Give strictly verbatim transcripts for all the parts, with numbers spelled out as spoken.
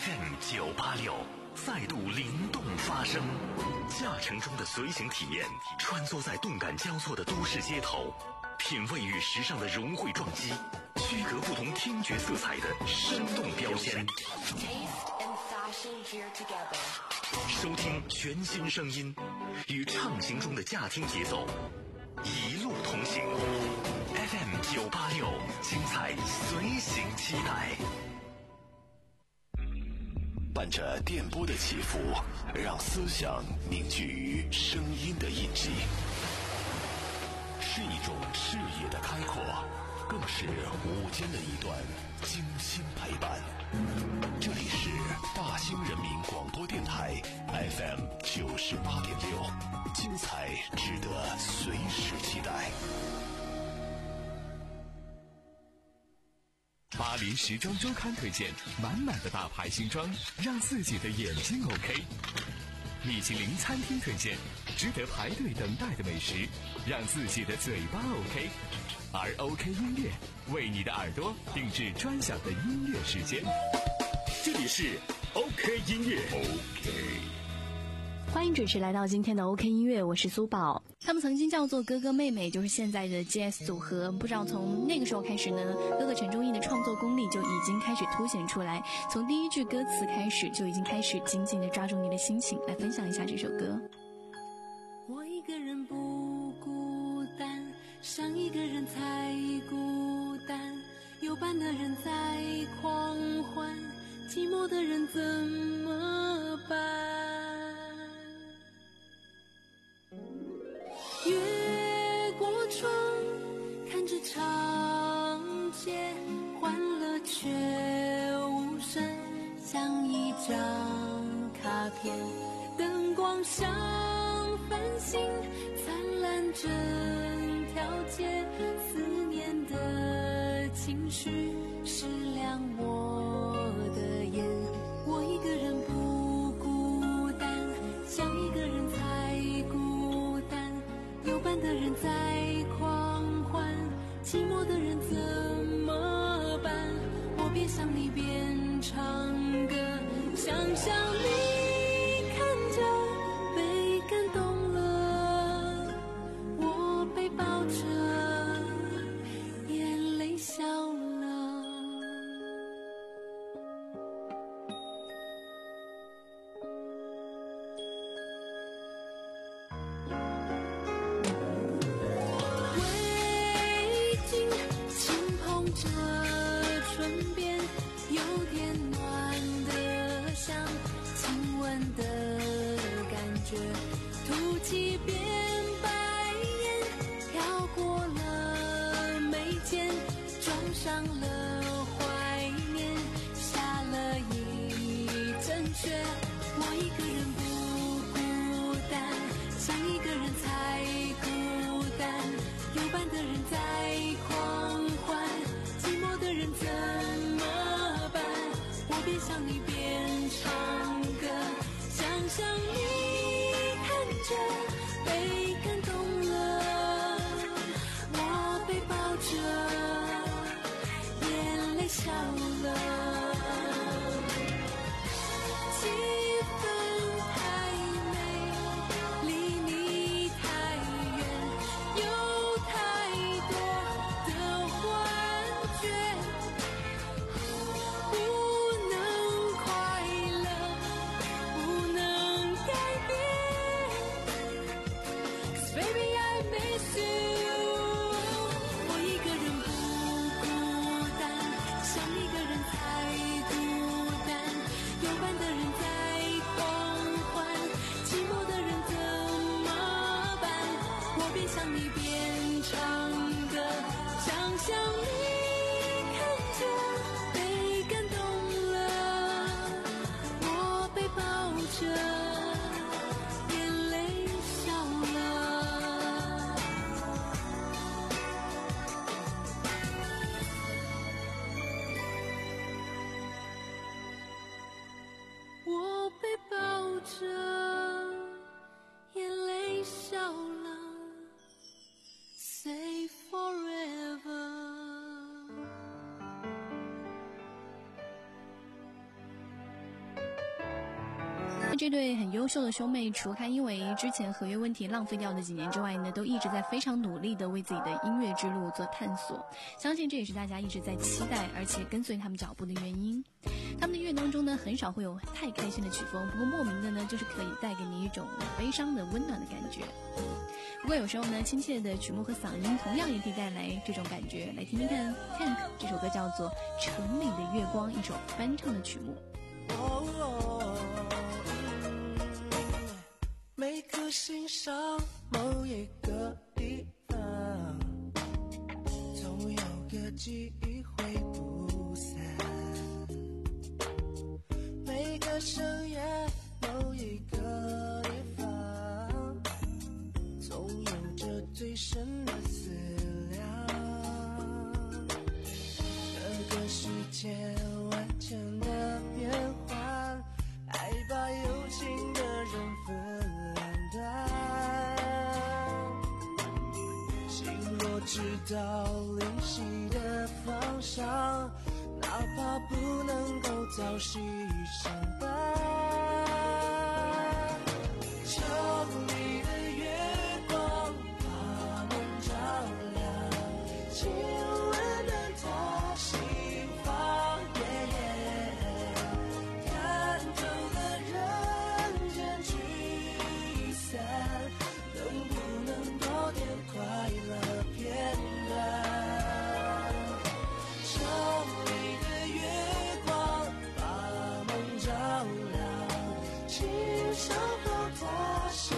F M 九八六再度灵动发声，驾乘中的随行体验，穿梭在动感交错的都市街头，品味与时尚的融汇撞击，区隔不同听觉色彩的生动标签。收听全新声音，与畅行中的驾听节奏，一路同行。F M 九八六，精彩随行期待。伴着电波的起伏，让思想凝聚于声音的印记，是一种视野的开阔，更是午间的一段精心陪伴。这里是大兴人民广播电台 F M 九十八点六，精彩值得随时期待。 巴黎时装周刊推荐满满的大牌新装，让自己的眼睛 OK。米其林餐厅推荐值得排队等待的美食，让自己的嘴巴 OK。而 OK 音乐为你的耳朵定制专享的音乐时间。这里是 OK 音乐 OK。 欢迎准时来到今天的 OK 音乐，我是苏宝。他们曾经叫做哥哥妹妹，就是现在的 G S 组合。不知道从那个时候开始呢，哥哥陈忠义的创作功力就已经开始凸显出来，从第一句歌词开始就已经开始紧紧地抓住你的心情。来分享一下这首歌。 我一个人不孤单，伤一个人才孤单，有伴的人在狂欢，寂寞的人怎么办？越过窗，看着长街，欢乐却无声，像一张卡片，灯光像繁星，灿烂整条街，思念的情绪是亮我的眼。我一个人不孤单，像一个人才孤单，有伴的人在狂欢，寂寞的人怎么办？我边想你边唱歌，想象你看着被感动了，我被抱着眼泪笑了。围巾轻碰着唇边，有点暖的像亲吻的感觉，吐气变白眼，飘过了眉间，装上了怀念，下了一阵雪。我一个人不孤单，像一个人才孤单，有伴的人在狂欢，寂寞的人怎么办？我边想你边唱歌，想象你看着被感动了，我被抱着眼泪笑了。气氛太美，离你太远，有太多的幻觉，不能快乐，不能改变， 这对很优秀的兄妹，除开因为之前合约问题浪费掉的几年之外呢，都一直在非常努力的为自己的音乐之路做探索。相信这也是大家一直在期待而且跟随他们脚步的原因。他们的音乐当中呢，很少会有太开心的曲风，不过莫名的呢，就是可以带给你一种悲伤的温暖的感觉。不过有时候呢，亲切的曲目和嗓音同样也可以带来这种感觉。来听听看 Tank 这首歌叫做《城里的月光》，一首翻唱的曲目。 哦哦嗯、每颗心上某一个地方，总有个记忆会不散。每个深夜某一个地方，总有着最深的思量。这个世界万千的变幻，爱把有情的人分两端。心若知道灵犀的方向，哪怕不能够朝夕相伴。城里的月光把梦照亮，亲吻的他心房，看透了人间聚散，能不能多点快乐片段。城里的月光把梦照亮，请守候他身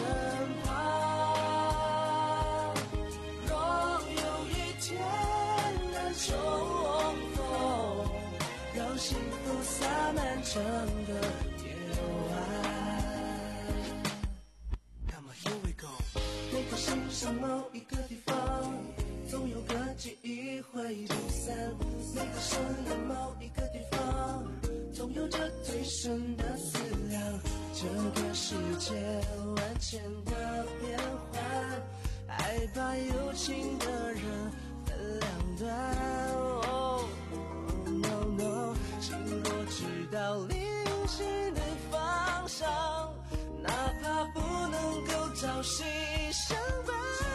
旁。若有一天能重逢，让幸福洒满整个夜晚。Come on, here we go。每颗心上某一个地方，总有个记忆会不散。每个深夜某一个地方，总有着最深的思量。这个世界万千的变幻，爱把有情的人分两端。Oh, no, no， 心若知道灵犀的方向，哪怕不能够朝夕相伴。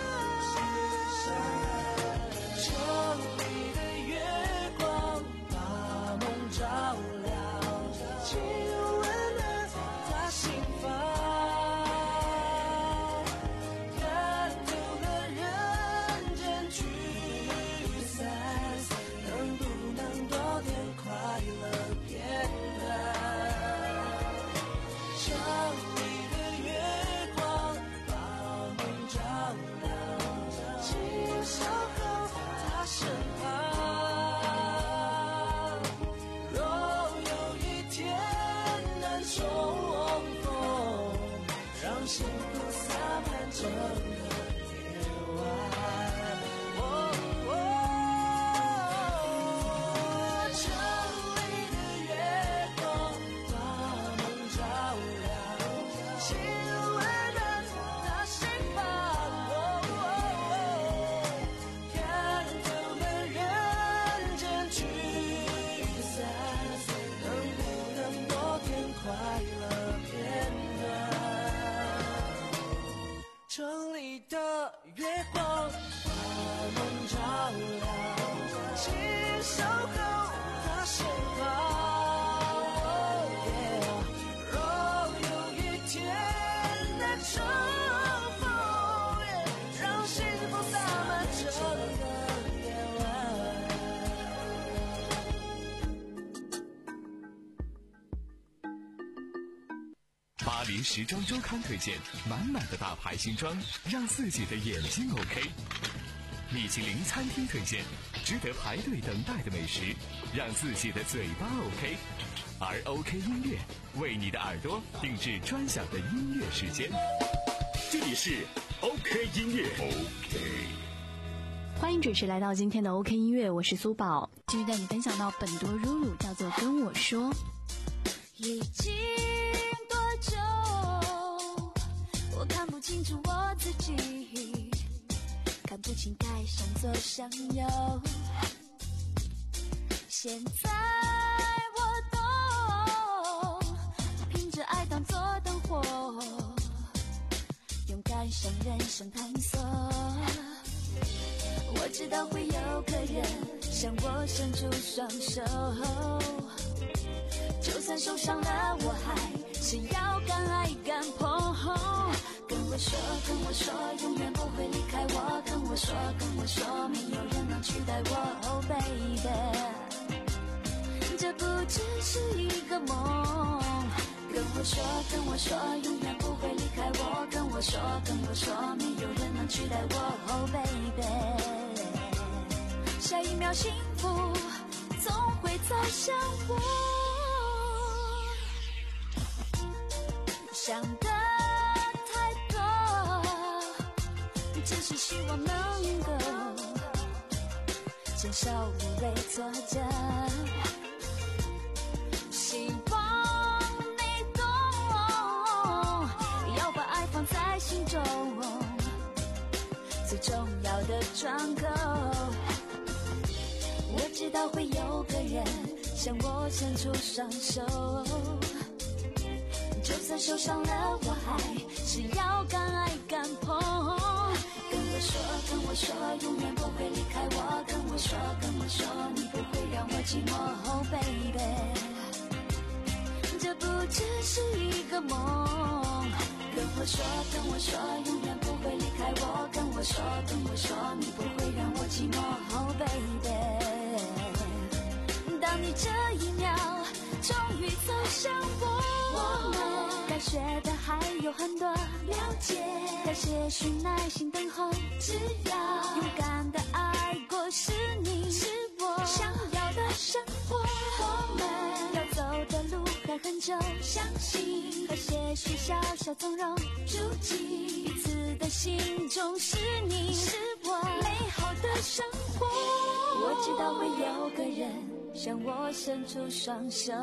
城里的月光把梦照亮，亲吻了他心房，看透了人间聚散，能不能多点快乐片段。城里的月光把梦照亮，请守候他身旁。若有一天能重逢，让幸福洒满整个夜晚。哦哦，城里的月光把梦照亮，亲吻了他心房。哦哦，看透了人间聚散，能不能多点快乐片段。城里的月光把梦照亮，请守候他身旁。Oh, yeah， 若有一天能重逢， yeah， 让幸福洒满整个夜晚。 巴黎时装周刊推荐满满的大牌新装，让自己的眼睛 OK。米其林餐厅推荐值得排队等待的美食，让自己的嘴巴 OK。而 OK 音乐为你的耳朵定制专享的音乐时间。 这里是 OK 音乐 OK。 欢迎准时来到今天的 OK 音乐，我是苏宝，继续带你分享到本多如如，叫做跟我说。 已经多久，我看不清楚我自己，看不清该向左向右。现在我懂，凭着爱当作灯上人生探索。我知道会有个人向我伸出双手，就算受伤了我还是要敢爱敢碰。跟我说跟我说永远不会离开我，跟我说跟我说没有人能取代我。Oh baby， 这不只是一个梦。跟我说跟我说永远不会离开我，跟我说跟我说没有人能取代我。Oh baby， 下一秒幸福总会走向我。想的太多，只是希望能够减少无谓挫折。希望你懂，要把爱放在心中，最重要的窗口。我知道会有个人向我伸出双手，就算受伤了我还是要敢爱敢碰。跟我说跟我说永远不会离开我，跟我说跟我说你不会让我寂寞。Oh baby， 这不只是一个梦。跟我说跟我说永远不会离开我，跟我说跟我说你不会让我寂寞。Oh baby， 当你这一秒终于走向我，我们该学的还有很多，了解该些许耐心等候，只要勇敢的爱过，是你是我想要的生活。我们要走的路还很久，相信和些许小小纵容，住进彼此的心中，是你是我美好的生活。我知道会有个人向我伸出双手，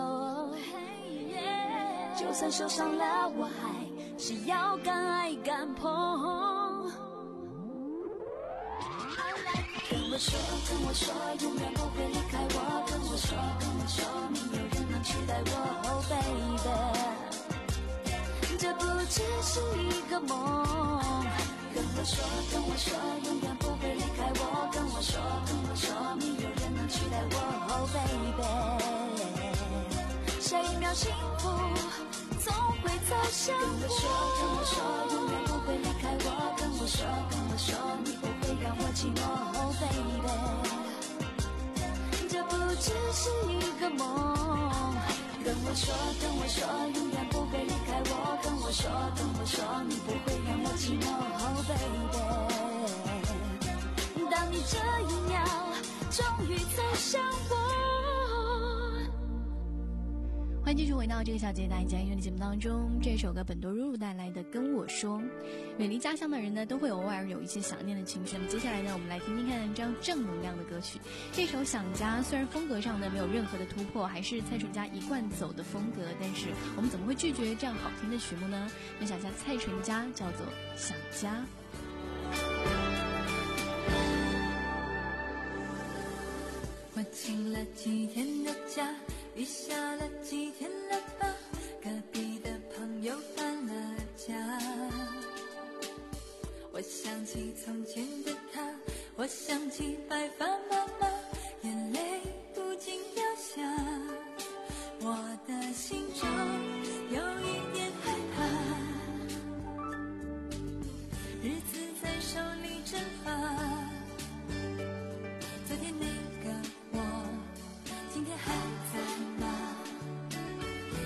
就算受伤了我还是要敢爱敢碰。跟我说跟我说永远不会离开我，跟我说跟我说没有人能取代我。Oh baby， 这不只是一个梦。跟我说跟我说永远不会离开我，跟我说跟我说没有人能取代我。Oh baby， 下一秒幸福总会走向我。跟我说跟我说永远不会离开我，跟我说跟我说你不会让我寂寞。Oh baby， 这不只是一个梦。跟我说跟我说永远不会离开我，跟我说跟我说你不会让我寂寞。Oh baby， 当你这一秒终于走向我。 欢迎继续回到这个小姐大家音乐的节目当中，这首歌本多入入带来的《跟我说》。远离家乡的人呢，都会偶尔有一些想念的情绪。那么接下来呢，我们来听听看这样正能量的歌曲。这首《想家》虽然风格上呢没有任何的突破，还是蔡淳佳一贯走的风格，但是我们怎么会拒绝这样好听的曲目呢？分享一下蔡淳佳，叫做《想家》。 我请了几天的假，雨下了几天了吧，隔壁的朋友搬了家。我想起从前的他，我想起白发妈妈，眼泪不禁掉下。我的心中有一点害怕，日子在手里蒸发。昨天那个我今天还在吗？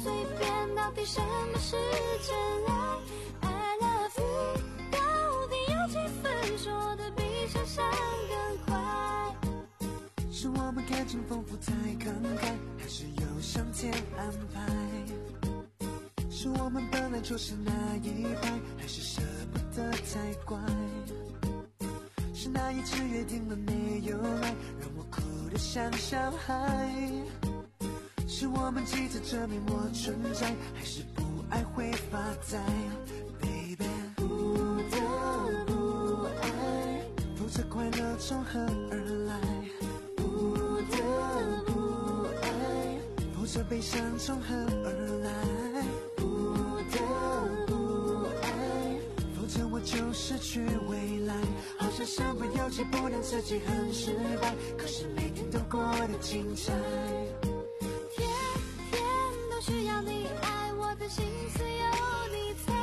嘴边，到底什么是真爱 I love you， 到底有几分说的比想象更快？ 是我们感情丰富太慷慨，还是有上天安排？是我们本来就是那一派，还是舍不得太乖？是那一次约定了没有来，让我哭得像小孩？是我们急着证明我存在，还是不爱会发呆 Baby， 不得不爱，否则快乐从何而来？不得不爱，否则悲伤从何而来？不得不爱，否则我就失去未来。好像身不由己，不能自己很失败，可是每天都过得精彩。 天天都需要你爱，我的心思有你猜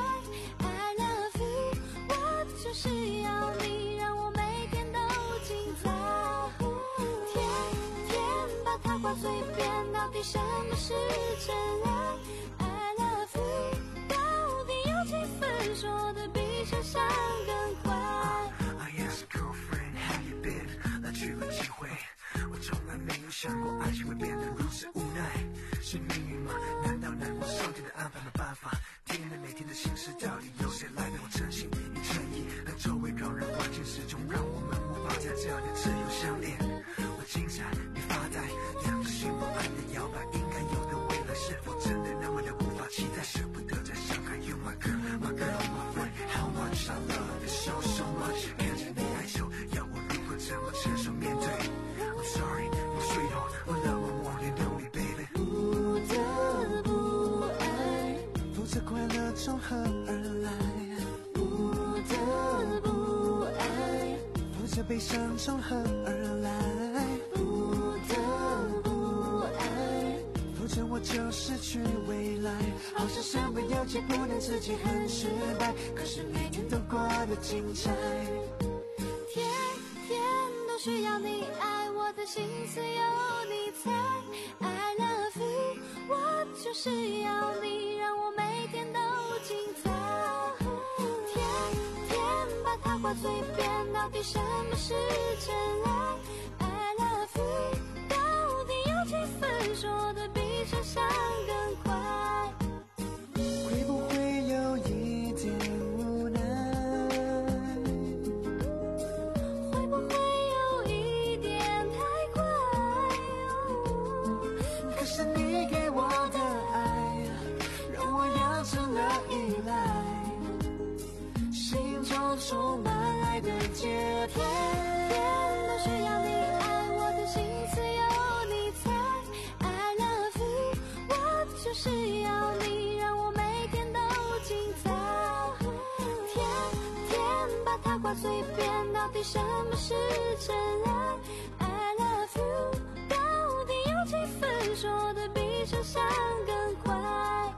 I love you， 我就是要你让我每天都精彩。天天把它挂嘴边，到底什么是真爱 I love you， 到底有几分说的比想象更快？ I ask girlfriend how you been， 来去了几回，我从来没有想过爱情会变得如此无奈。是命运吗？难道难过上天的安排没办法？天的每天的心事，到底由谁来陪我诚心与诚意？和周围扰人环境始终让我们无法在这样的自由相恋。我精彩，你发呆，两个心不安的摇摆，应该有的未来是否真的那么的无法期待？舍不得再伤害 You my girl my girl my friend How much I love you so so much， 看着你害羞，要我如何怎么承受面对 I'm sorry my sweetheart I love you more than you me baby。 不得不爱， 否则快乐从何而来？ 不得不爱， 否则悲伤从何而来？ 不得不爱， 否则我就失去未来。好像身不由己，不能自己很失败，可是每天都过得精彩。 天天都需要你爱，我的心思有你猜 I love you， 我就是要你让我每天都精彩。天天把它挂嘴边，到底什么是真爱 I love you， 到底有几分说的比想象更快？ 会不会有一点无奈？ 会不会有一点太快？ 可是你给我的爱，让我养成了依赖，心中充满爱的节拍。 天都需要你爱，我的心思有你猜 I love you， 我就是要你让我每天都精彩。天天把它挂嘴边，到底什么是真爱 I love you， 到底有几分说的比想象更快？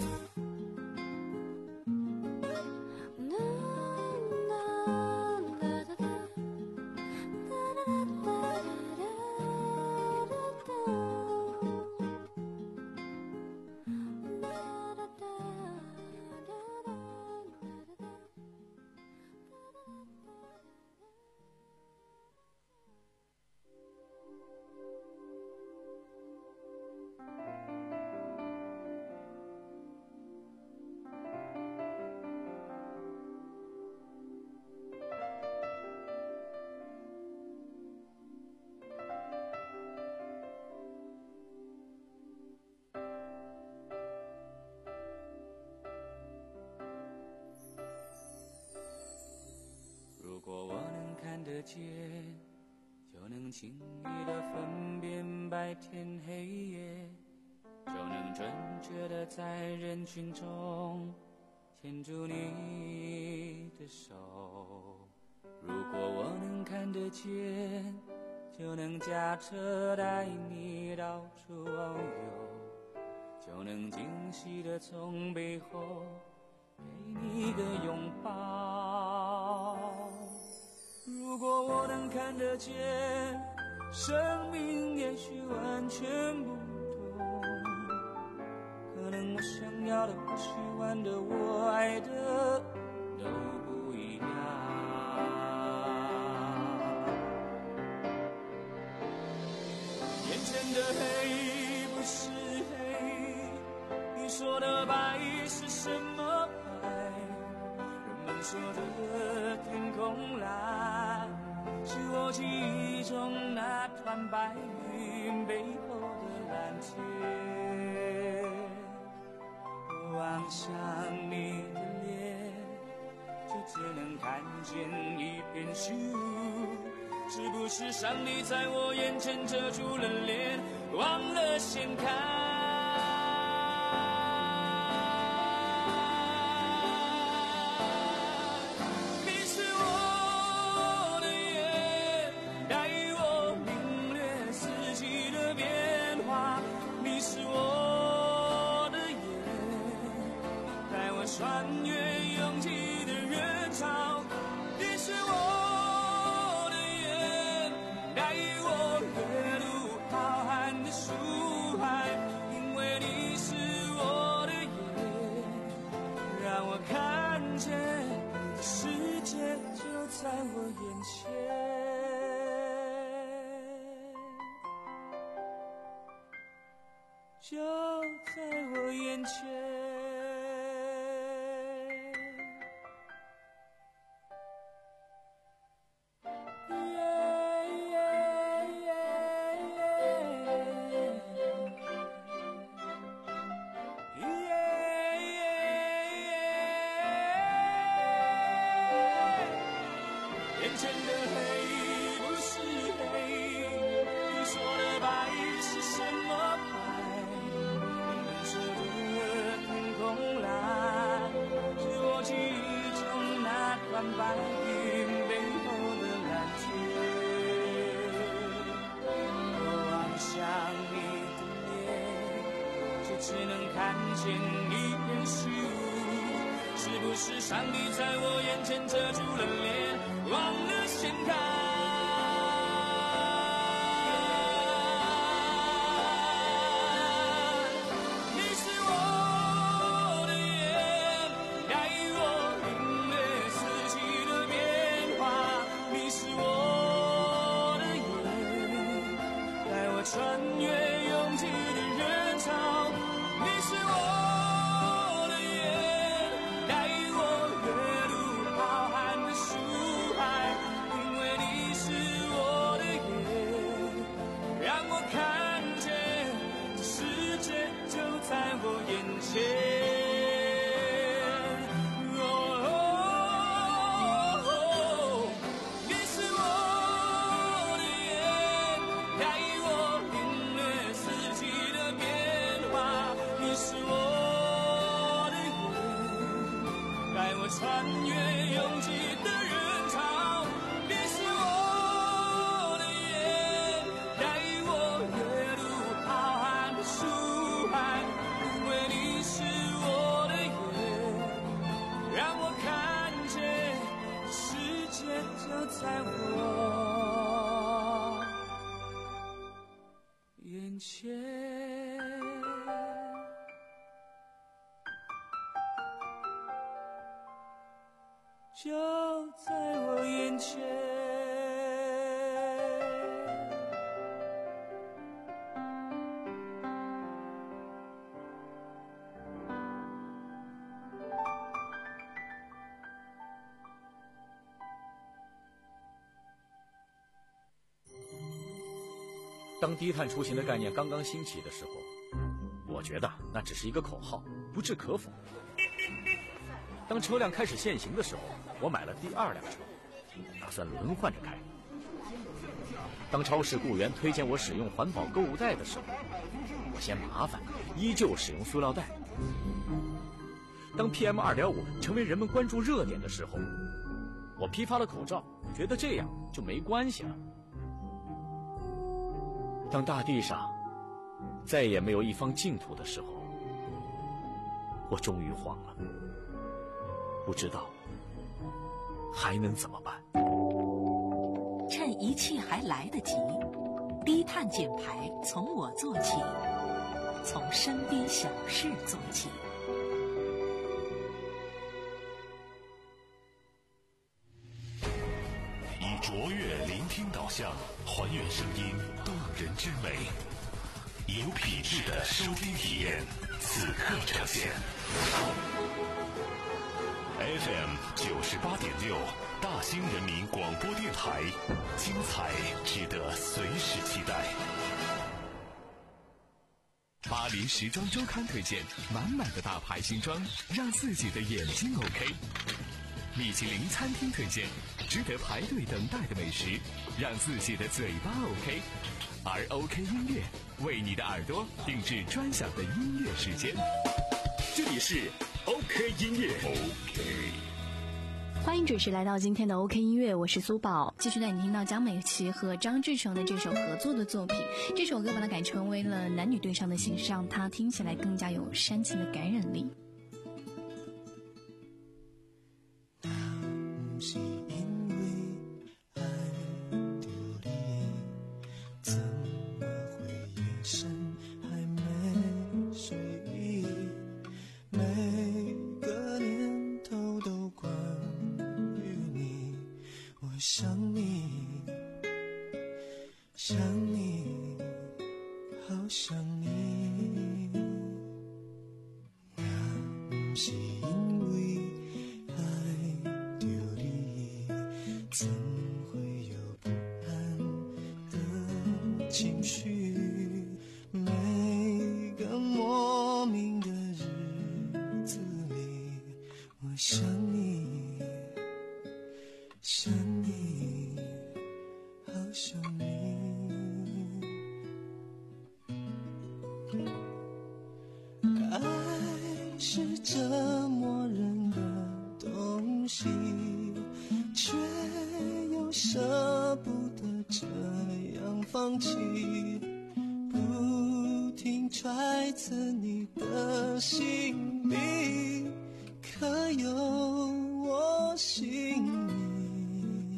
如果我能看得见，就能轻易地分辨白天黑夜，就能准确地在人群中牵住你的手。如果我能看得见，就能驾车带你到处遨游，就能惊喜地从背后给你一个拥抱。如果我能看得见，生命也许完全不同，可能要的、我喜欢的、我爱的都不一样。眼前的黑不是黑，你说的白是什么白？人们说的天空蓝，是我记忆中那团白云背后的蓝天。望向你的脸，就只能看见一片虚无。是不是上帝在我眼前遮住了脸，忘了掀开？你是我的眼，带我领略四季的变化。你是我的眼，带我穿越拥挤的人潮。你是我在我眼前，就在我眼前。白云背后的蓝天，我望向你的脸，却只能看见一片虚无。是不是上帝在我眼前遮住了脸，忘了掀开？穿越拥挤的人潮，你是我的眼，带我跃入浩瀚的书海。因为你是我的眼，让我看见这世界就在我眼前。穿越拥挤的人潮，你是我的眼，带我跃入浩瀚的书海。因为你是我的眼，让我看见世界就在我眼前。就在我眼前。 当低碳出行的概念刚刚兴起的时候，我觉得那只是一个口号，不置可否。当车辆开始限行的时候，我买了第二辆车，打算轮换着开。当超市雇员推荐我使用环保购物袋的时候，我嫌麻烦，依旧使用塑料袋。当 P M 二点五 成为人们关注热点的时候，我批发了口罩，觉得这样就没关系了。当大地上再也没有一方净土的时候，我终于慌了，不知道还能怎么办。 趁一切还来得及，低碳减排从我做起，从身边小事做起。 像，还原声音动人之美，有品质的收听体验，此刻呈现。F M 九十八点六，大兴人民广播电台，精彩值得随时期待。 巴黎时装周刊推荐，满满的大牌新装，让自己的眼睛 OK。米其林餐厅推荐，值得排队等待的美食，让自己的嘴巴 OK。而 OK 音乐为你的耳朵定制专享的音乐时间。这里是 OK 音乐 OK。 欢迎准时来到今天的 OK 音乐，我是苏宝，继续带你听到江美琪和张志成的这首合作的作品。这首歌把它改成为了男女对唱的形式，让它听起来更加有煽情的感染力。 是因为爱丢你，怎么会夜深还没睡意？每个念头都关于你，我想你，想你，好想你。也不是因为怎会有不安的情绪？每个莫名的日子里，我想你，想你，好想你。爱是折磨人的东西，却又舍不得这样放弃，不停揣测你的心里，可有我心里？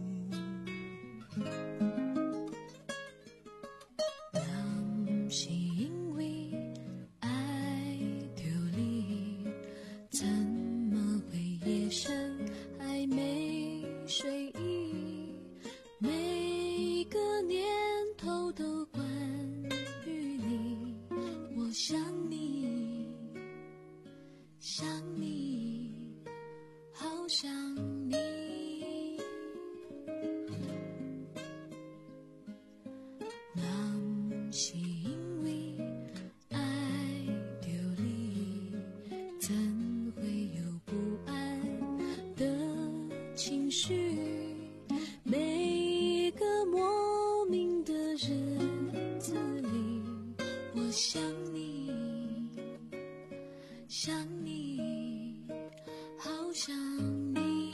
那是因为爱丢你，怎么会夜深还没睡意？每个念头都关于你，我想你，想你，好想你。那是因为爱丢你，怎会有不安的情绪？每个莫名的日子里，我想你，想你，好想你。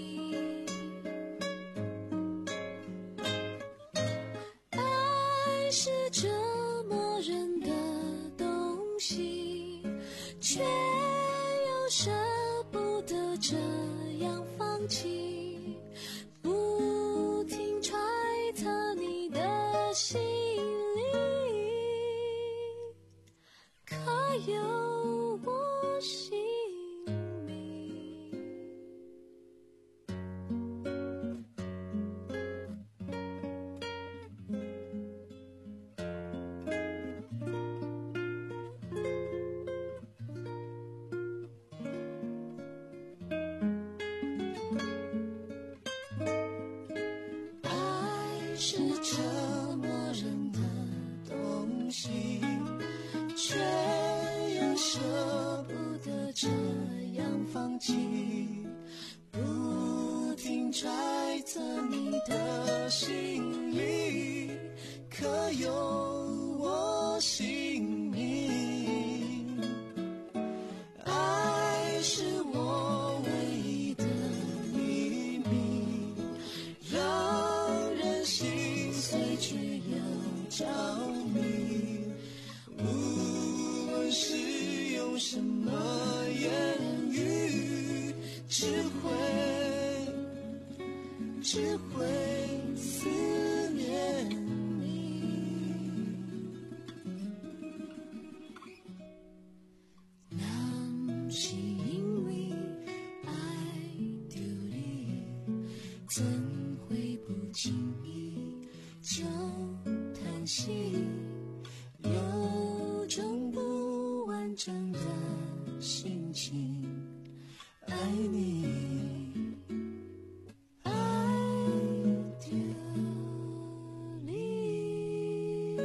爱是折磨人的东西，却又舍不得这样放弃，不停揣测你的心里，可有我心里？爱是折磨人的东西，却又舍不得这样放弃，不停揣测你的心里，可有我姓名？爱是我唯一的秘密，让人心碎却又着迷，无论是用什么言语，只会只会思念你。那是因为爱丢你，怎会不经意相信，有种不完整的心情，爱你，爱着你。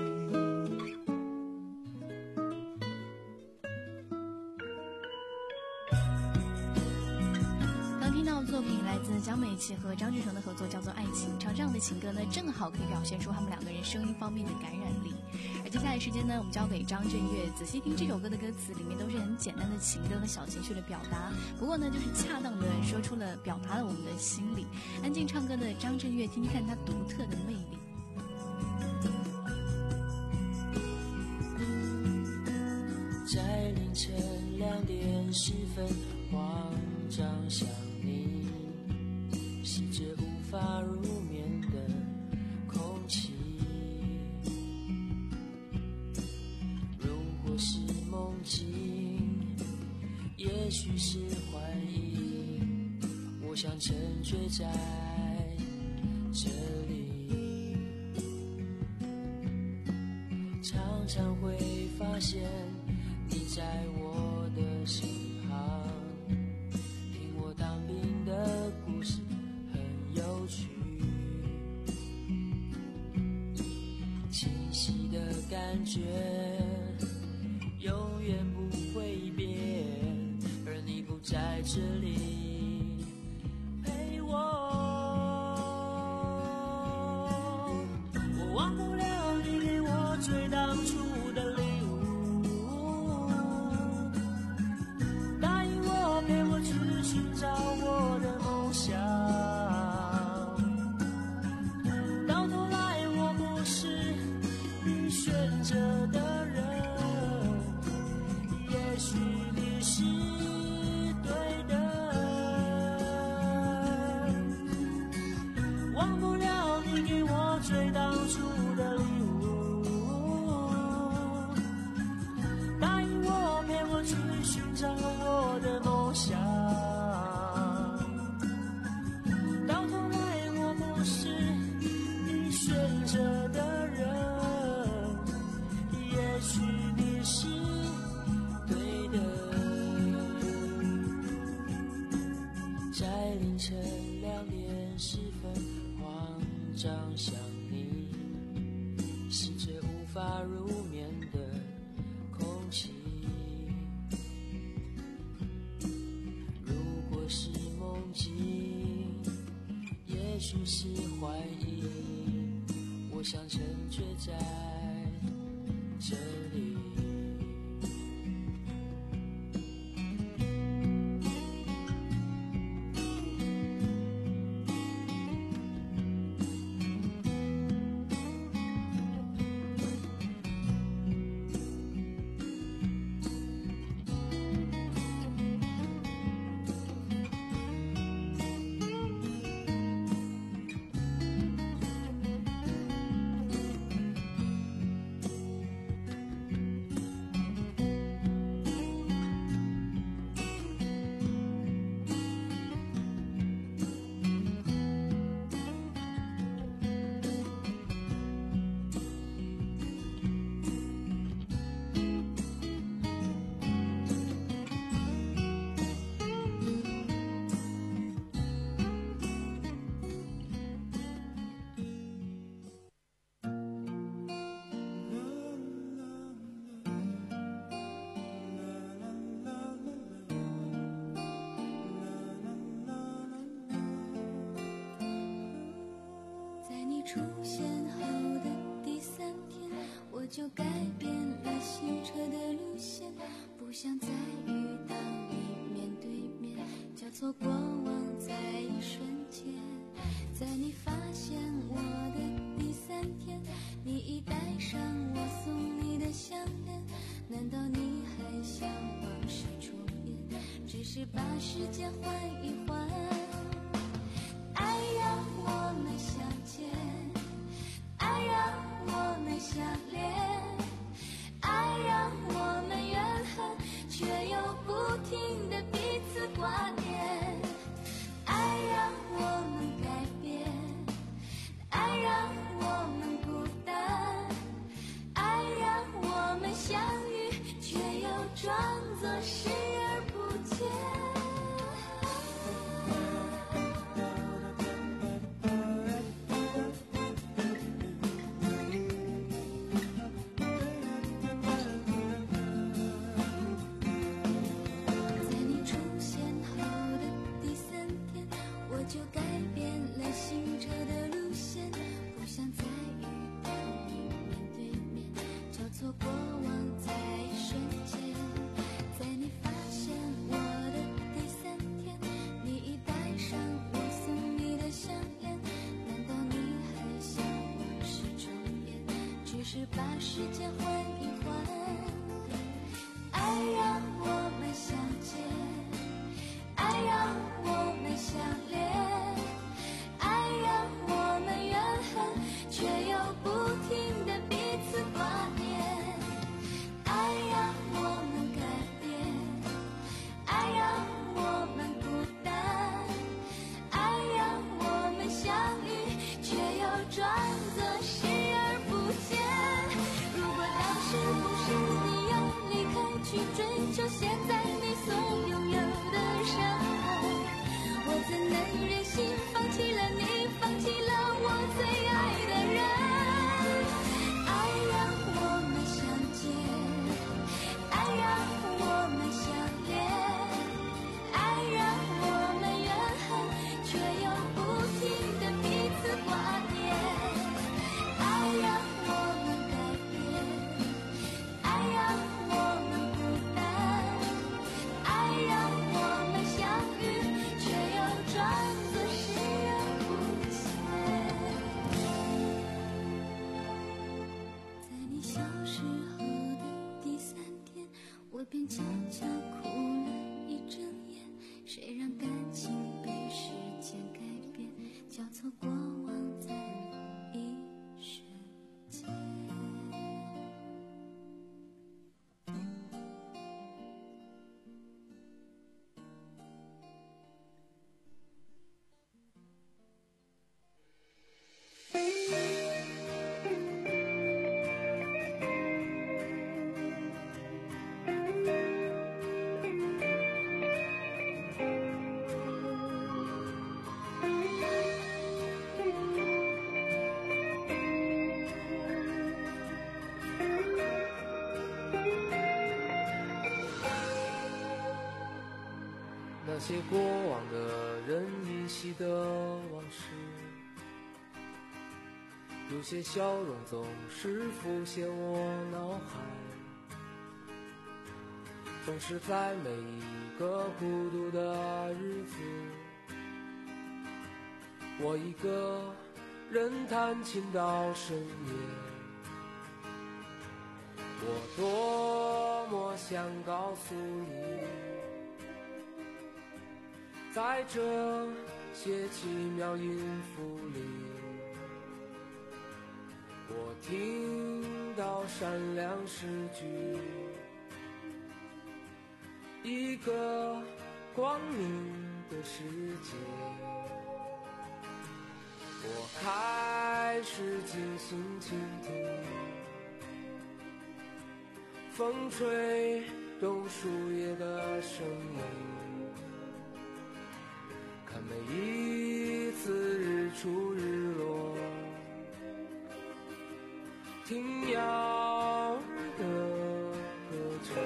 刚听到的作品来自江美琪和张志成的合作，叫做《爱情》。唱这样的情歌呢，正好可以表现出他们两个人声音方面的感染力。而接下来时间呢，我们交给张震岳，仔细听这首歌的歌词，里面都是很简单的情歌和小情绪的表达，不过呢，就是恰当的说出了表达了我们的心里。安静唱歌的张震岳，听听看他独特的魅力。 在凌晨两点十分，慌张想你，吸着无法入眠的空气。如果是梦境，也许是幻影，我想沉醉在这里。常常会发现你在我的身旁，听我当兵的故事很有趣，清晰的感觉永远不会变，而你不在这里陪我，我忘不了你给我最当初的礼物，答应我陪我去寻找我的梦想，到头来我不是你选择的人，也许你是对的，忘不了你给我最当初的礼物，答应我陪我去寻找我的梦想，到头来我不是你选择的人，也许你是对的。在凌晨两点十分，慌张想你，吸着无法入眠的空气。如果是梦境，也许是幻影，我想沉醉在这里。 出现后的第三天，我就改变了行车的路线，不想再遇到你面对面，交错过往在一瞬间。在你发现我的第三天，你已带上我送你的项链，难道你还想往事重演？只是把时间换一换，爱让我们相见，爱让我们相恋，爱让我们怨恨，却又不停地彼此挂念。爱让我们改变，爱让我们孤单， 作视而不见。在你出现后的第三天，我就改变了行车的路线，不想再遇到你面对面，交错过往在一瞬间。在你发现我的第三天，你已戴上我送你的项链，难道你还想往事重演，只是把时间换一换？爱让我们相见，爱让我们相恋，爱让我们怨恨，却又不停地彼此挂念。爱让我们改变，爱让我们孤单，爱让我们相遇，却又装作视而不见。如果当时不是你要离开去追求现在你所拥有的伤害，我怎能忍心放弃了你，放弃了我最爱的人？爱让我们相见，爱让我们相恋，爱让我们怨恨，却又不停地彼此挂念。爱让我们改变，爱让我们孤单，爱让我们相遇，却又装作视而不见。在你消失后的第三天，我便悄悄哭了一整夜。谁让感情被时间改变，交错过往在一瞬间。 那些过往的人依稀的往事，有些笑容总是浮现我脑海，总是在每一个孤独的日子，我一个人弹琴到深夜。我多么想告诉你，在这些奇妙音符里，我听到闪亮诗句，一个光明的世界。我开始精心倾听风吹动树叶的声音，看每一次日出日落，听鸟儿的歌唱。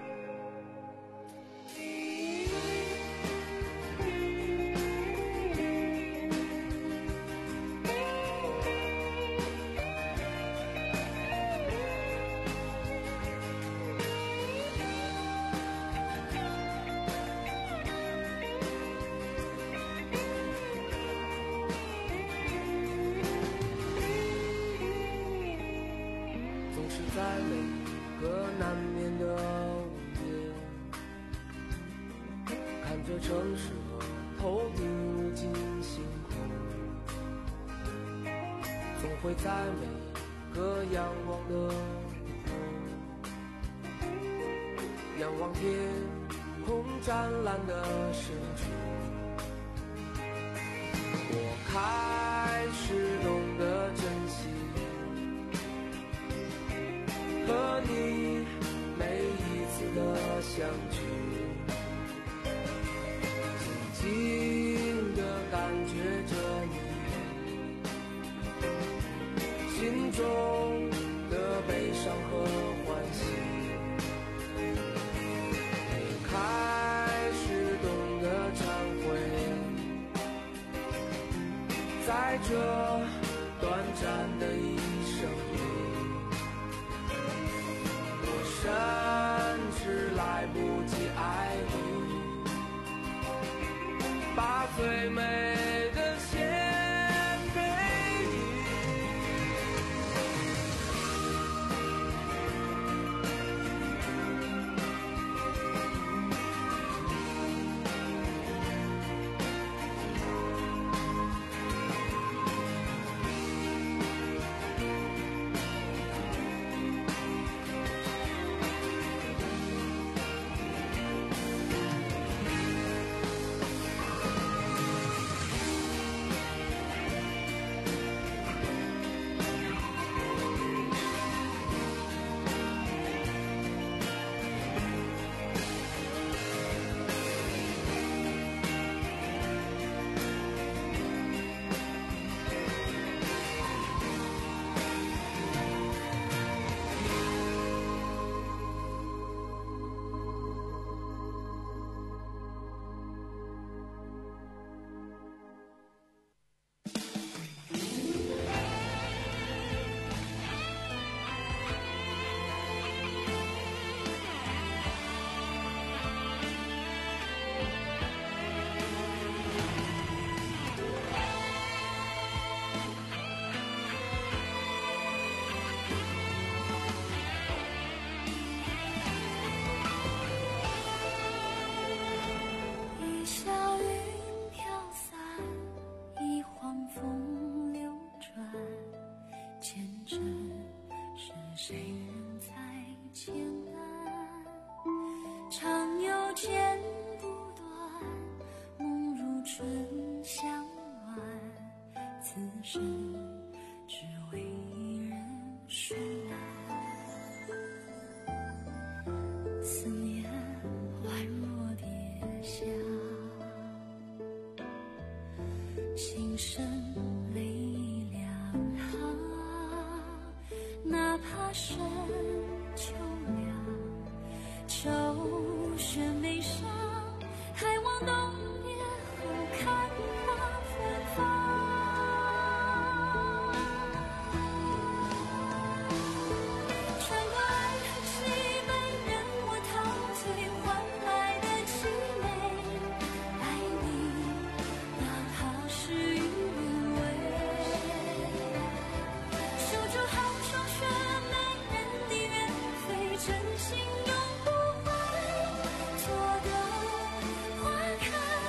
在每个难眠的午夜，看着城市和头顶无尽星空，总会在每个仰望的午后，仰望天空湛蓝的深处，我开始懂得珍惜和你每一次的相聚，静静地感觉着你心中的悲伤和欢喜，你开始懂得忏悔，在这短暂的一生里，我甚至来不及爱你，把最美的献给你。 真心永不会错的花开。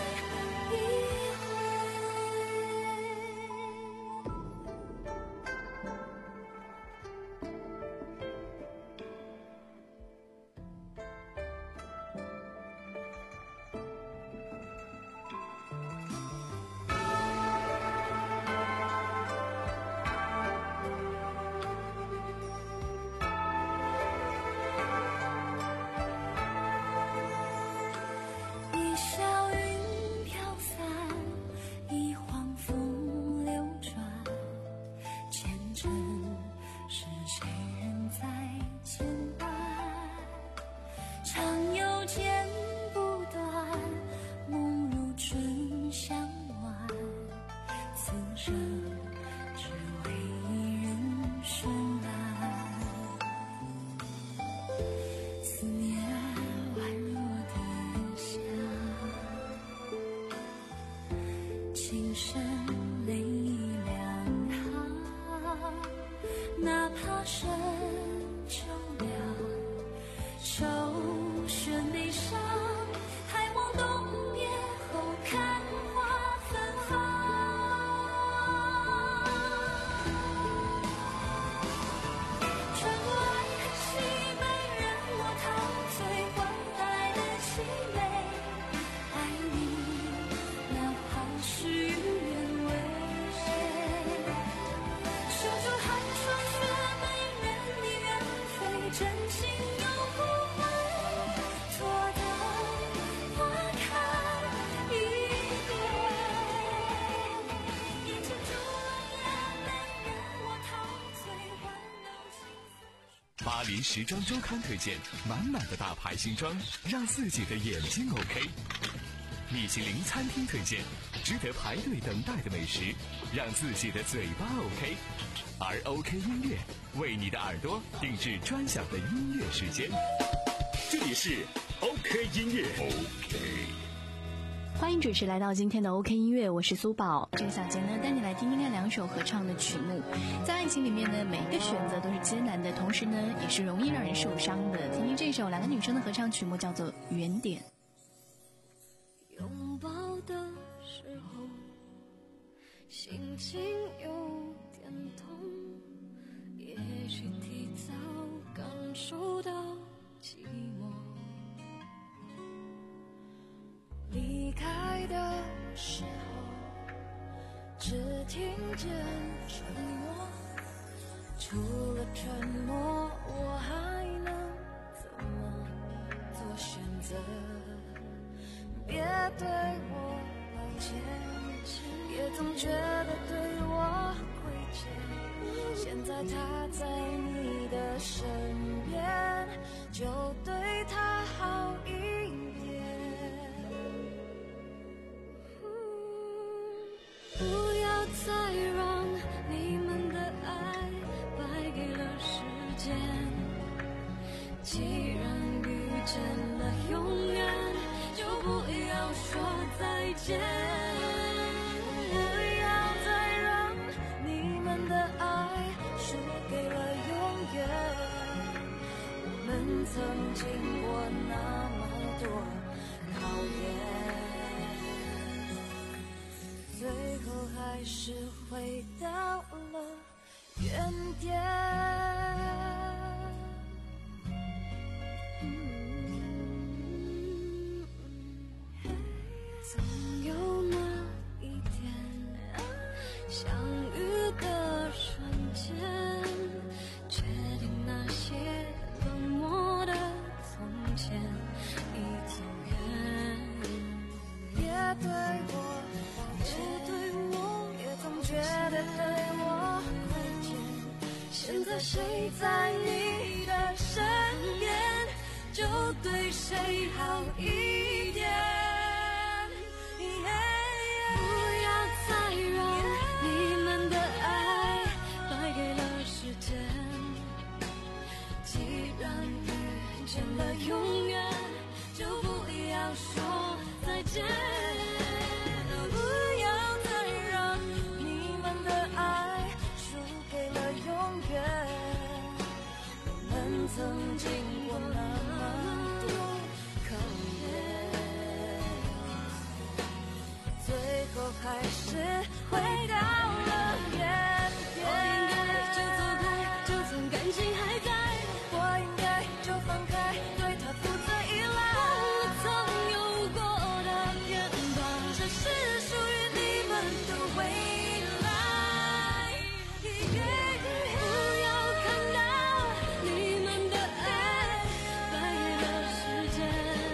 巴黎时装周刊推荐，满满的大牌新装，让自己的眼睛 OK。米其林餐厅推荐，值得排队等待的美食，让自己的嘴巴 OK。而 OK 音乐为你的耳朵定制专享的音乐时间，这里是 OK 音乐。OK， 欢迎准时来到今天的 OK 音乐，我是苏宝。这个小节呢，带你来听听看两首合唱的曲目。在爱情里面呢，每一个选择都是艰难的，同时呢，也是容易让人受伤的。听听这首两个女生的合唱曲目，叫做《原点》。 拥抱的时候，心情有点痛，也许提早感受到寂寞。离开的时候，只听见沉默，除了沉默，我还能怎么做选择？别对我抱歉，也总觉得对我亏欠。现在他在你的身边，就对他好一点。不要再让你们的爱败给了时间，既然遇见了永远，就不要说再见。不要再让你们的爱输给了永远，我们曾经过那么多考验，最后还是回到了原点。总有那一天，相遇的瞬间，确定那些冷漠的从前已经远。别对我抱歉，也总觉得对我亏欠。现在谁在你的身边，就对谁好一点。永远就不要说再见，不要再让你们的爱输给了永远，我们曾经过那么多考验，最后还是回到了原点。我应该就走开，就算感情还在，我应该就放开，对他负责依赖。我曾有过的片段，这是属于你们的未来。不要看到你们的爱败给了时间，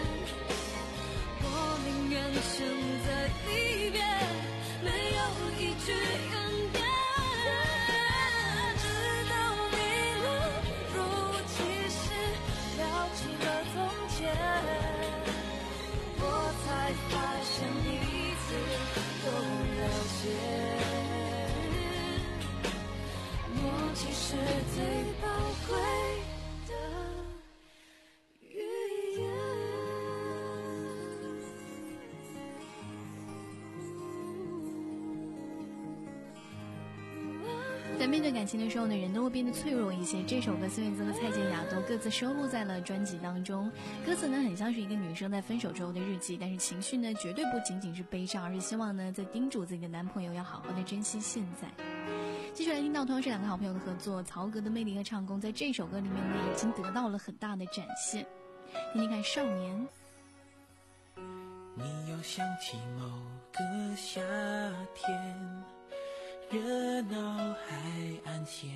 我宁愿选择离别，没有一句怨言。我才发现彼此都了解，默契是最宝贵的语言。 在面对感情的时候呢，人都会变得脆弱一些。这首歌孙燕姿和蔡健雅都各自收录在了专辑当中。歌词呢，很像是一个女生在分手之后的日记，但是情绪呢，绝对不仅仅是悲伤，而是希望呢，在叮嘱自己的男朋友要好好的珍惜现在。继续来听到同样是两个好朋友的合作，曹格的魅力和唱功在这首歌里面呢，已经得到了很大的展现。听听看，少年。 你又想起某个夏天，热闹还安闲，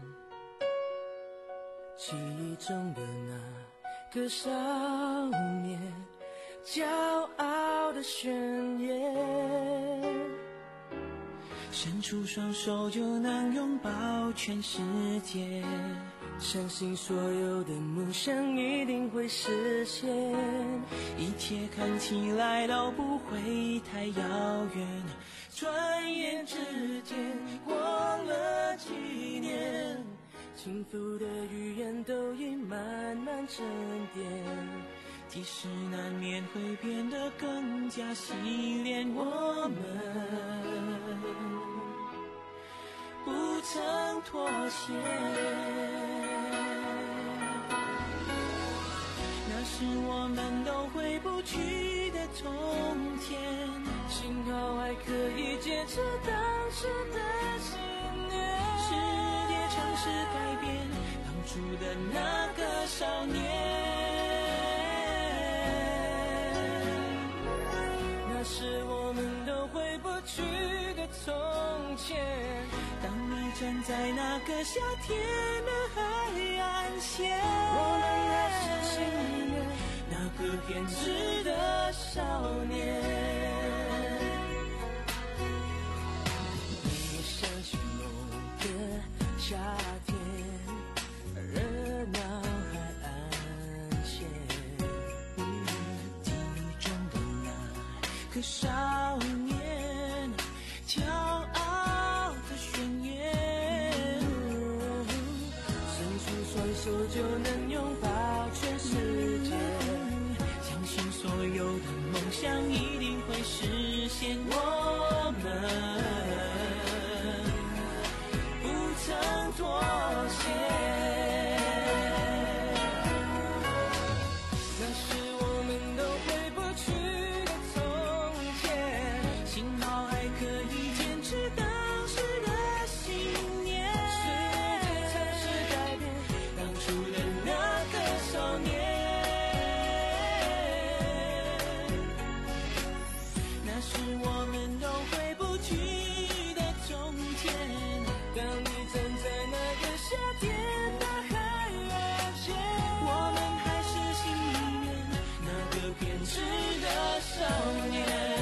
记忆中的那个少年，骄傲的宣言，伸出双手就能拥抱全世界， 相信所有的梦想一定会实现，一切看起来都不会太遥远，转眼之间过了几年，幸福的语言都已慢慢沉淀，即使难免会变得更加洗练，我们不曾妥协，那是我们都回不去的从前，幸好还可以坚持当时的信念，世界尝试改变当初的那个少年，那是我们都回不去的从前，当你站在那个夏天的海岸线，我们还是心里面那个偏执的少年。你想起某个夏天，热闹海岸线，记忆中的那个少年，骄傲的宣言，伸出双手就能拥抱全世界，相信所有的梦想一定会实现，我们不曾妥协，那是我们都回不去的从前，幸好还可以坚持当时的信念，世界尝试改变当初的那个少年，那是我们都回不去的从前，当你站在那个夏天的海岸线，我们还是心里面那个偏执的少年。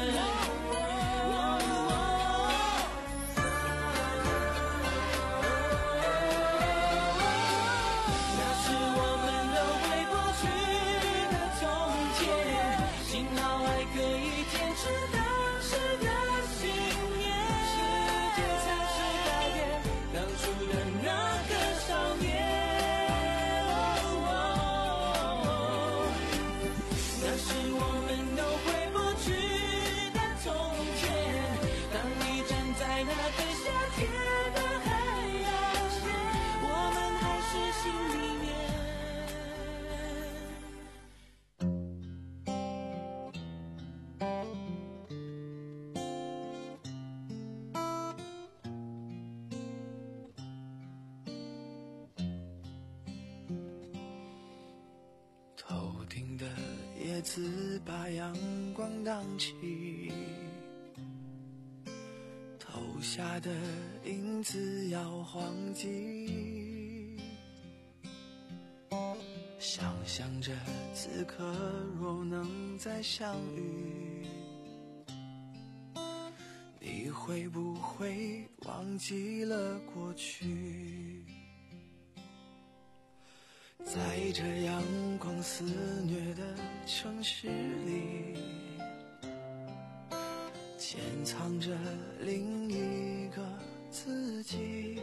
头顶的叶子把阳光荡起，投下的影子摇晃起，想象着此刻若能再相遇，你会不会忘记了过去，在这阳光肆虐的城市里，潜藏着另一个自己，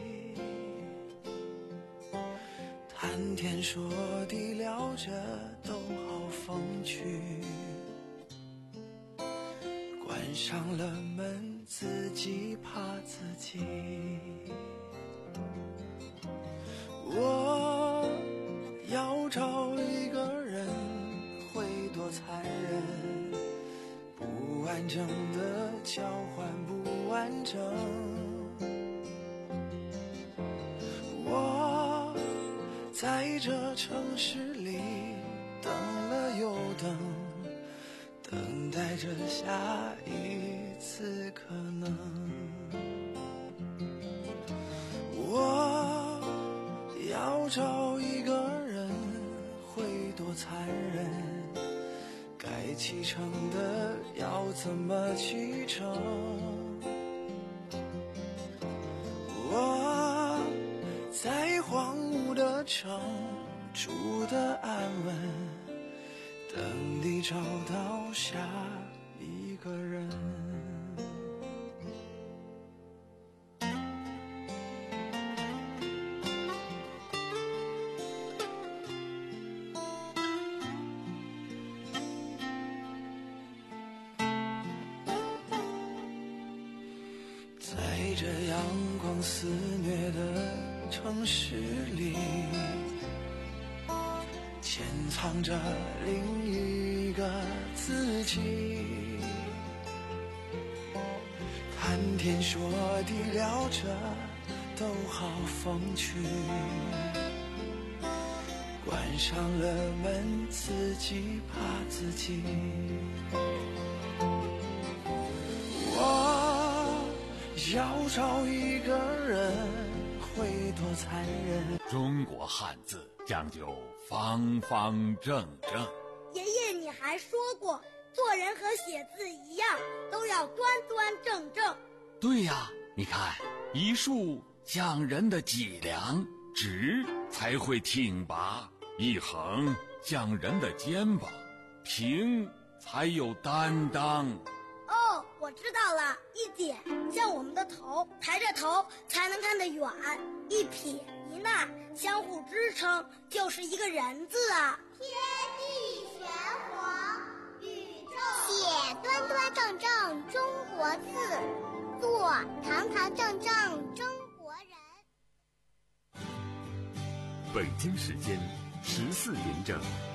谈天说地聊着都好风趣，关上了门自己怕自己，我要找一个人会多残忍，不完整的交换不完整，我在这城市里等了又等，等待着下一次可能，我要找一个人会多残忍，该启程的要怎么启程，我在荒芜的程，住得安稳，等你找到下一个人。在这阳光肆虐的城市里，潜藏着另一个自己，谈天说地聊着都好风趣，关上了门自己怕自己。我要找一个人会多残忍。 中国汉字讲究方方正正。 爷爷你还说过，做人和写字一样，都要端端正正。 对呀，你看一竖像人的脊梁，直才会挺拔；一横像人的肩膀，平才有担当。 哦，我知道了，一点像我们的头，抬着头才能看得远；一撇一捺相互支撑，就是一个人字啊。 天地玄黄，宇宙写端端正正中国字，做堂堂正正中国人。 北京时间十四点整。